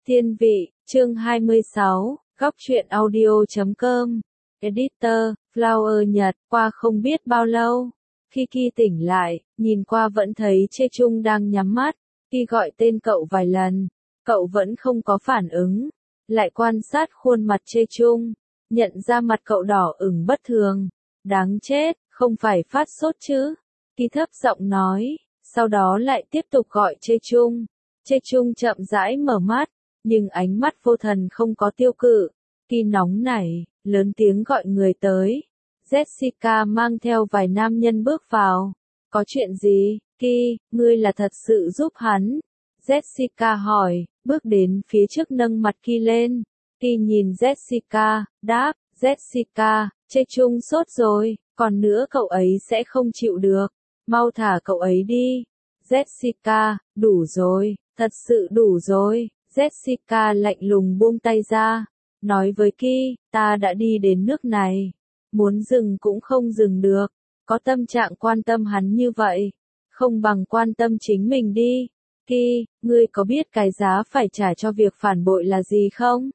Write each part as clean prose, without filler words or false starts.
Thiên vị, chương 26, góc truyện audio.com. Editor, Flower Nhật, qua không biết bao lâu. Khi Ki tỉnh lại, nhìn qua vẫn thấy Chê Chung đang nhắm mắt. Ki gọi tên cậu vài lần, cậu vẫn không có phản ứng. Lại quan sát khuôn mặt Chê Chung, nhận ra mặt cậu đỏ ửng bất thường. Đáng chết, không phải phát sốt chứ? Ki thấp giọng nói, sau đó lại tiếp tục gọi Chê Chung. Chê Chung chậm rãi mở mắt, nhưng ánh mắt vô thần không có tiêu cự. Ki nóng nảy, lớn tiếng gọi người tới. Jessica mang theo vài nam nhân bước vào. Có chuyện gì, Ki, ngươi là thật sự giúp hắn? Jessica hỏi, bước đến phía trước nâng mặt Ki lên. Ki nhìn Jessica, đáp, Jessica, Chê Chung sốt rồi, còn nữa cậu ấy sẽ không chịu được. Mau thả cậu ấy đi. Jessica, đủ rồi, thật sự đủ rồi. Jessica lạnh lùng buông tay ra, nói với Ki, ta đã đi đến nước này, muốn dừng cũng không dừng được, có tâm trạng quan tâm hắn như vậy, không bằng quan tâm chính mình đi. Ki, ngươi có biết cái giá phải trả cho việc phản bội là gì không?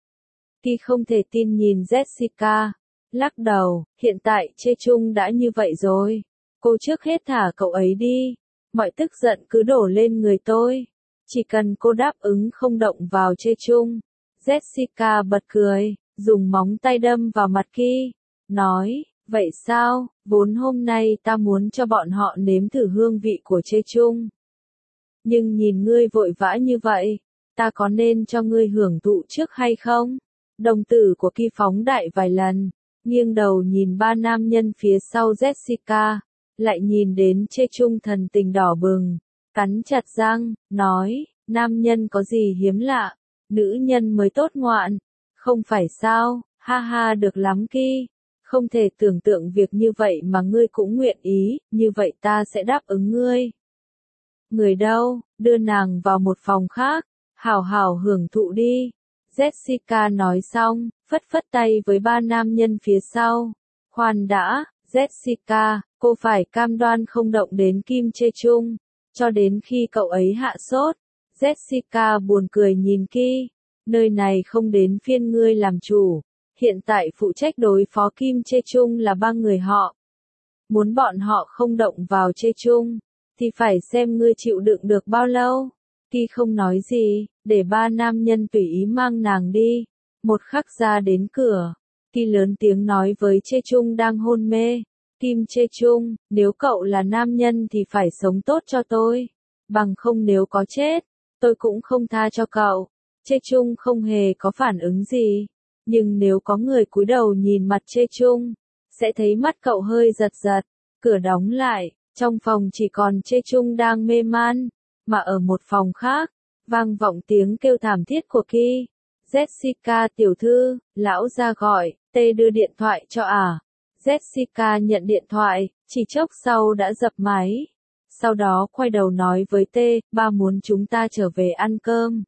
Ki không thể tin nhìn Jessica, lắc đầu, hiện tại Chê Chung đã như vậy rồi, cô trước hết thả cậu ấy đi, mọi tức giận cứ đổ lên người tôi. Chỉ cần cô đáp ứng không động vào Chê Chung. Jessica bật cười, dùng móng tay đâm vào mặt Ki, nói, vậy sao, vốn hôm nay ta muốn cho bọn họ nếm thử hương vị của Chê Chung. Nhưng nhìn ngươi vội vã như vậy, ta có nên cho ngươi hưởng thụ trước hay không? Đồng tử của Ki phóng đại vài lần, nghiêng đầu nhìn ba nam nhân phía sau Jessica, lại nhìn đến Chê Chung thần tình đỏ bừng. Cắn chặt răng, nói, nam nhân có gì hiếm lạ, nữ nhân mới tốt ngoạn, không phải sao, ha ha được lắm Ki, không thể tưởng tượng việc như vậy mà ngươi cũng nguyện ý, như vậy ta sẽ đáp ứng ngươi. Người đâu, đưa nàng vào một phòng khác, hảo hảo hưởng thụ đi. Jessica nói xong, phất phất tay với ba nam nhân phía sau. Khoan đã, Jessica, cô phải cam đoan không động đến Kim Chê Chung. Cho đến khi cậu ấy hạ sốt, Jessica buồn cười nhìn Ki, nơi này không đến phiên ngươi làm chủ, hiện tại phụ trách đối phó Kim Chê Chung là ba người họ. Muốn bọn họ không động vào Chê Chung, thì phải xem ngươi chịu đựng được bao lâu. Ki không nói gì, để ba nam nhân tùy ý mang nàng đi. Một khắc ra đến cửa, Ki lớn tiếng nói với Chê Chung đang hôn mê. Kim Chê Chung, nếu cậu là nam nhân thì phải sống tốt cho tôi. Bằng không nếu có chết, tôi cũng không tha cho cậu. Chê Chung không hề có phản ứng gì. Nhưng nếu có người cúi đầu nhìn mặt Chê Chung, sẽ thấy mắt cậu hơi giật giật. Cửa đóng lại, trong phòng chỉ còn Chê Chung đang mê man. Mà ở một phòng khác, vang vọng tiếng kêu thảm thiết của Ki. Jessica tiểu thư, lão ra gọi, tê đưa điện thoại cho à. Jessica nhận điện thoại, chỉ chốc sau đã dập máy. Sau đó quay đầu nói với T, ba muốn chúng ta trở về ăn cơm.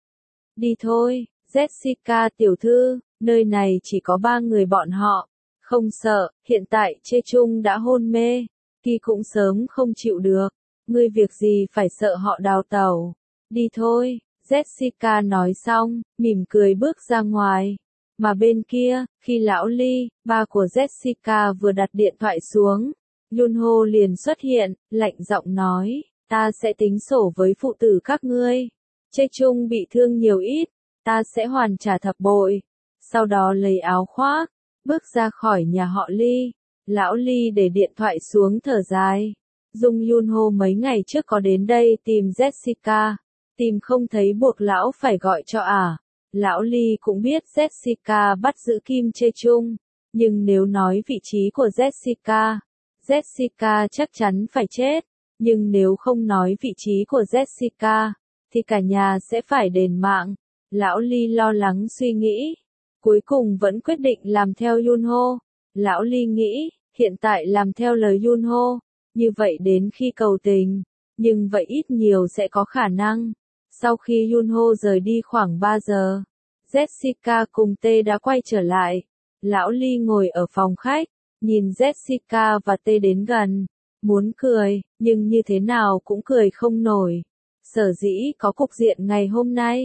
Đi thôi, Jessica tiểu thư, nơi này chỉ có ba người bọn họ. Không sợ, hiện tại Chê Chung đã hôn mê. Ki cũng sớm không chịu được. Ngươi việc gì phải sợ họ đào tẩu. Đi thôi, Jessica nói xong, mỉm cười bước ra ngoài. Mà bên kia, khi lão Ly, ba của Jessica vừa đặt điện thoại xuống, Yunho liền xuất hiện, lạnh giọng nói, ta sẽ tính sổ với phụ tử các ngươi. Chê Chung bị thương nhiều ít, ta sẽ hoàn trả thập bội. Sau đó lấy áo khoác, bước ra khỏi nhà họ Ly. Lão Ly để điện thoại xuống thở dài. Dung Yunho mấy ngày trước có đến đây tìm Jessica, tìm không thấy buộc lão phải gọi cho à. Lão Ly cũng biết Jessica bắt giữ Kim Chê Chung, nhưng nếu nói vị trí của Jessica, Jessica chắc chắn phải chết, nhưng nếu không nói vị trí của Jessica, thì cả nhà sẽ phải đền mạng. Lão Ly lo lắng suy nghĩ, cuối cùng vẫn quyết định làm theo Yunho. Lão Ly nghĩ, hiện tại làm theo lời Yunho, như vậy đến khi cầu tình, nhưng vậy ít nhiều sẽ có khả năng. Sau khi Yunho rời đi khoảng 3 giờ, Jessica cùng T đã quay trở lại. Lão Ly ngồi ở phòng khách, nhìn Jessica và T đến gần, muốn cười, nhưng như thế nào cũng cười không nổi. Sở dĩ có cục diện ngày hôm nay,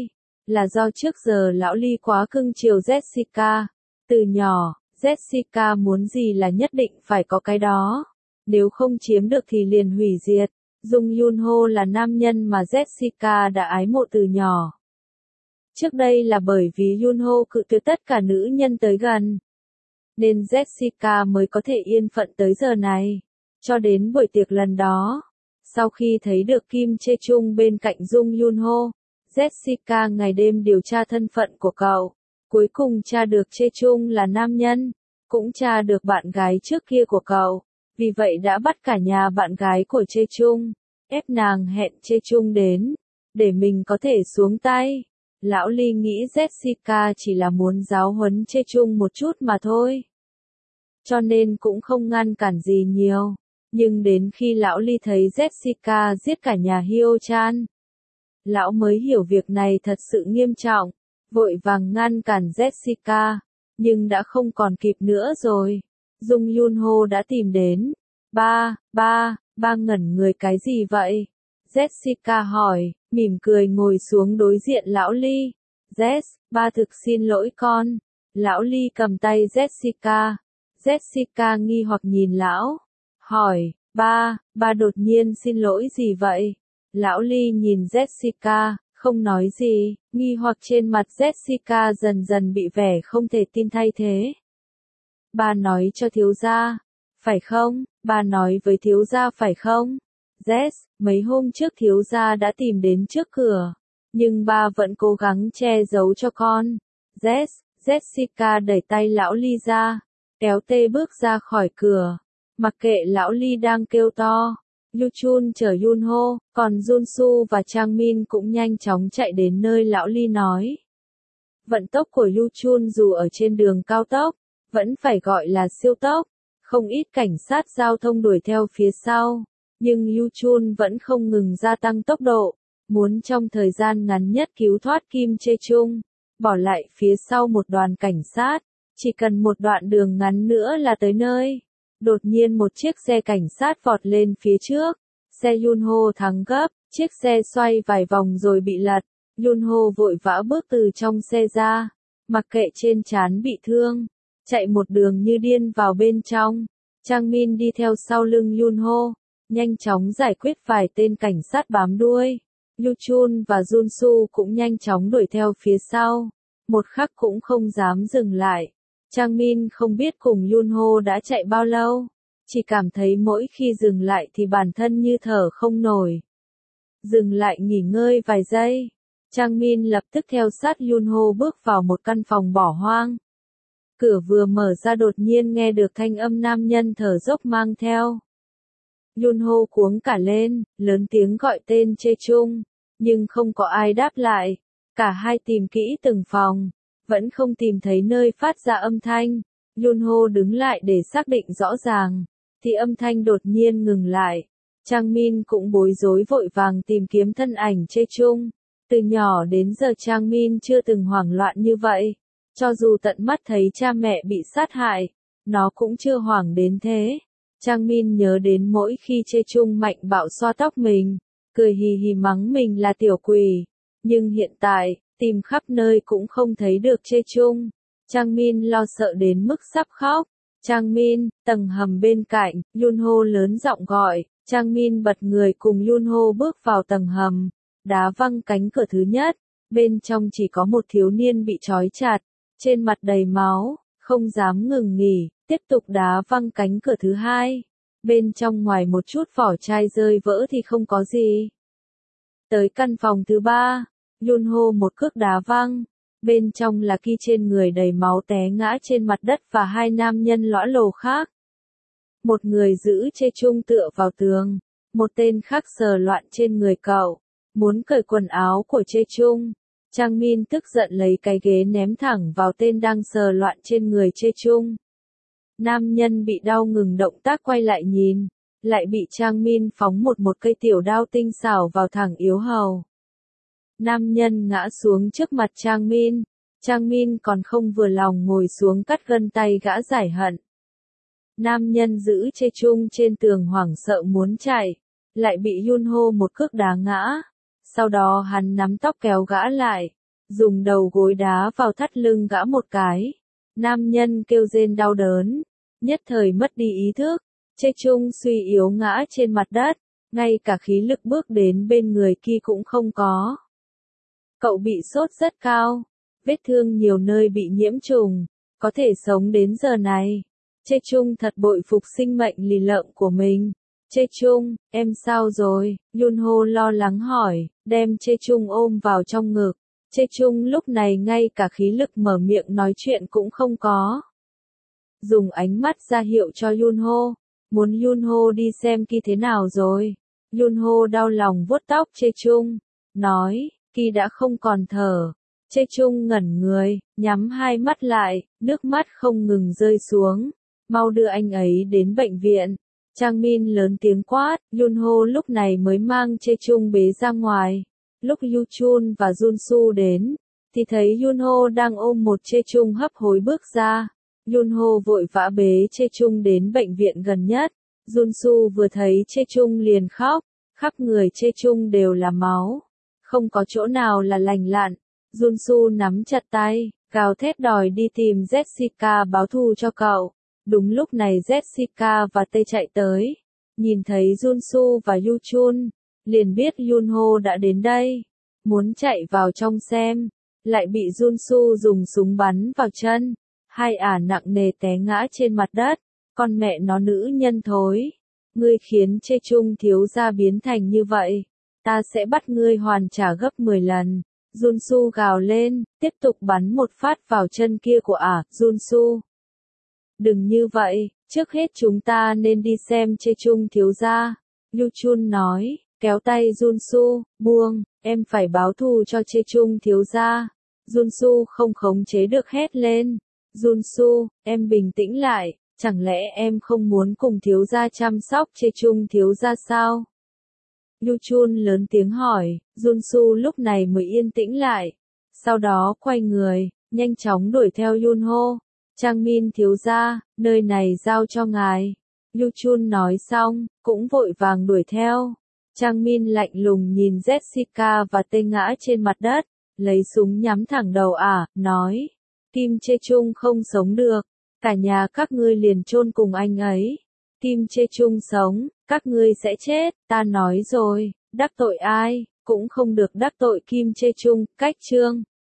là do trước giờ lão Ly quá cưng chiều Jessica. Từ nhỏ, Jessica muốn gì là nhất định phải có cái đó. Nếu không chiếm được thì liền hủy diệt. Jung Yun Ho là nam nhân mà Jessica đã ái mộ từ nhỏ. Trước đây là bởi vì Yun Ho cự tuyệt tất cả nữ nhân tới gần, nên Jessica mới có thể yên phận tới giờ này. Cho đến buổi tiệc lần đó, sau khi thấy được Kim Chae Chung bên cạnh Jung Yun Ho, Jessica ngày đêm điều tra thân phận của cậu. Cuối cùng tra được Chae Chung là nam nhân, cũng tra được bạn gái trước kia của cậu. Vì vậy đã bắt cả nhà bạn gái của Chae Chung, ép nàng hẹn Chae Chung đến, để mình có thể xuống tay. Lão Ly nghĩ Jessica chỉ là muốn giáo huấn Chae Chung một chút mà thôi. Cho nên cũng không ngăn cản gì nhiều. Nhưng đến khi lão Ly thấy Jessica giết cả nhà Hyo Chan, lão mới hiểu việc này thật sự nghiêm trọng, vội vàng ngăn cản Jessica, nhưng đã không còn kịp nữa rồi. Jung Yun Ho đã tìm đến. Ba ngẩn người cái gì vậy? Jessica hỏi, mỉm cười ngồi xuống đối diện lão Ly. Ba thực xin lỗi con. Lão Ly cầm tay Jessica. Jessica nghi hoặc nhìn lão, hỏi, ba đột nhiên xin lỗi gì vậy? Lão Ly nhìn Jessica, không nói gì, nghi hoặc trên mặt Jessica dần dần bị vẻ không thể tin thay thế. Ba nói cho thiếu gia, phải không? Ba nói với thiếu gia phải không? Mấy hôm trước thiếu gia đã tìm đến trước cửa, nhưng ba vẫn cố gắng che giấu cho con. Jessica đẩy tay lão Ly ra, kéo tê bước ra khỏi cửa, mặc kệ lão Ly đang kêu to. Yu Chun chở Yun Ho, còn Jun Su và Chang Min cũng nhanh chóng chạy đến nơi lão Ly nói. Vận tốc của Yu Chun dù ở trên đường cao tốc, vẫn phải gọi là siêu tốc. Không ít cảnh sát giao thông đuổi theo phía sau, nhưng Yu Chun vẫn không ngừng gia tăng tốc độ, muốn trong thời gian ngắn nhất cứu thoát Kim Chae Chung, bỏ lại phía sau một đoàn cảnh sát. Chỉ cần một đoạn đường ngắn nữa là tới nơi. Đột nhiên một chiếc xe cảnh sát vọt lên phía trước. Xe Yun Ho thắng gấp, chiếc xe xoay vài vòng rồi bị lật. Yun Ho vội vã bước từ trong xe ra, mặc kệ trên trán bị thương, chạy một đường như điên vào bên trong. Chang Min đi theo sau lưng Yun Ho, nhanh chóng giải quyết vài tên cảnh sát bám đuôi. Yu Chun và Jun Su cũng nhanh chóng đuổi theo phía sau, một khắc cũng không dám dừng lại. Chang Min không biết cùng Yun Ho đã chạy bao lâu, chỉ cảm thấy mỗi khi dừng lại thì bản thân như thở không nổi. Dừng lại nghỉ ngơi vài giây, Chang Min lập tức theo sát Yun Ho bước vào một căn phòng bỏ hoang. Cửa vừa mở ra đột nhiên nghe được thanh âm nam nhân thở dốc mang theo. Yun Ho cuống cả lên, lớn tiếng gọi tên Chae Chung, nhưng không có ai đáp lại. Cả hai tìm kỹ từng phòng, vẫn không tìm thấy nơi phát ra âm thanh. Yun Ho đứng lại để xác định rõ ràng, thì âm thanh đột nhiên ngừng lại. Chang Min cũng bối rối vội vàng tìm kiếm thân ảnh Chae Chung. Từ nhỏ đến giờ Chang Min chưa từng hoảng loạn như vậy. Cho dù tận mắt thấy cha mẹ bị sát hại, nó cũng chưa hoảng đến thế. Chang Min nhớ đến mỗi khi Chae Chung mạnh bạo xoa tóc mình, cười hì hì mắng mình là tiểu quỷ. Nhưng hiện tại, tìm khắp nơi cũng không thấy được Chae Chung. Chang Min lo sợ đến mức sắp khóc. Chang Min, tầng hầm bên cạnh, Yun Ho lớn giọng gọi. Chang Min bật người cùng Yun Ho bước vào tầng hầm, đá văng cánh cửa thứ nhất. Bên trong chỉ có một thiếu niên bị trói chặt, trên mặt đầy máu, không dám ngừng nghỉ, tiếp tục đá văng cánh cửa thứ hai. Bên trong ngoài một chút vỏ chai rơi vỡ thì không có gì. Tới căn phòng thứ ba, Yun Ho một cước đá văng. Bên trong là Ki trên người đầy máu té ngã trên mặt đất và hai nam nhân lõa lồ khác. Một người giữ Chae Chung tựa vào tường, một tên khác sờ loạn trên người cậu, muốn cởi quần áo của Chae Chung. Chang Min tức giận lấy cái ghế ném thẳng vào tên đang sờ loạn trên người Chae Chung. Nam nhân bị đau ngừng động tác quay lại nhìn, lại bị Chang Min phóng một cây tiểu đao tinh xảo vào thẳng yếu hầu. Nam nhân ngã xuống trước mặt Chang Min. Chang Min còn không vừa lòng ngồi xuống cắt gân tay gã giải hận. Nam nhân giữ Chae Chung trên tường hoảng sợ muốn chạy, lại bị Yun Ho một cước đá ngã. Sau đó hắn nắm tóc kéo gã lại, dùng đầu gối đá vào thắt lưng gã một cái. Nam nhân kêu rên đau đớn, nhất thời mất đi ý thức, Chê Chung suy yếu ngã trên mặt đất, ngay cả khí lực bước đến bên người kia cũng không có. Cậu bị sốt rất cao, vết thương nhiều nơi bị nhiễm trùng, có thể sống đến giờ này. Chê Chung thật bội phục sinh mệnh lì lợm của mình. Chê Chung, em sao rồi? Yunho lo lắng hỏi, đem Chê Chung ôm vào trong ngực. Chê Chung lúc này ngay cả khí lực mở miệng nói chuyện cũng không có. Dùng ánh mắt ra hiệu cho Yunho, muốn Yunho đi xem Ki thế nào rồi. Yunho đau lòng vuốt tóc Chê Chung, nói, Ki đã không còn thở. Chê Chung ngẩn người, nhắm hai mắt lại, nước mắt không ngừng rơi xuống. Mau đưa anh ấy đến bệnh viện. Trang Min lớn tiếng quát, Yunho lúc này mới mang Chê Chung bế ra ngoài. Lúc Yu Chun và Jun Su đến, thì thấy Yunho đang ôm một Chê Chung hấp hối bước ra. Yunho vội vã bế Chê Chung đến bệnh viện gần nhất. Jun Su vừa thấy Chê Chung liền khóc, khắp người Chê Chung đều là máu, không có chỗ nào là lành lặn. Jun Su nắm chặt tay, gào thét đòi đi tìm Jessica báo thù cho cậu. Đúng lúc này Jessica và Tê chạy tới, nhìn thấy Jun Su và Yu Chun, liền biết Yunho đã đến đây, muốn chạy vào trong xem, lại bị Jun Su dùng súng bắn vào chân, hai ả nặng nề té ngã trên mặt đất. Con mẹ nó nữ nhân thối, ngươi khiến Chê Chung thiếu gia biến thành như vậy, ta sẽ bắt ngươi hoàn trả gấp 10 lần. Jun Su gào lên, tiếp tục bắn một phát vào chân kia của ả. Jun Su, đừng như vậy, trước hết chúng ta nên đi xem Chê Chung thiếu gia. Yu Chun nói, kéo tay Jun Su, buông, em phải báo thù cho Chê Chung thiếu gia. Jun Su không khống chế được hét lên, Jun Su, em bình tĩnh lại, chẳng lẽ em không muốn cùng thiếu gia chăm sóc Chê Chung thiếu gia sao? Yu Chun lớn tiếng hỏi, Jun Su lúc này mới yên tĩnh lại, sau đó quay người, nhanh chóng đuổi theo Yunho. Trang Min thiếu gia, nơi này giao cho ngài. Yu Chun nói xong, cũng vội vàng đuổi theo. Trang Min lạnh lùng nhìn Jessica và Tê ngã trên mặt đất, lấy súng nhắm thẳng đầu ả, nói, Kim Chê Chung không sống được, cả nhà các ngươi liền chôn cùng anh ấy. Kim Chê Chung sống, các ngươi sẽ chết, ta nói rồi, đắc tội ai, cũng không được đắc tội Kim Chê Chung. Cách chương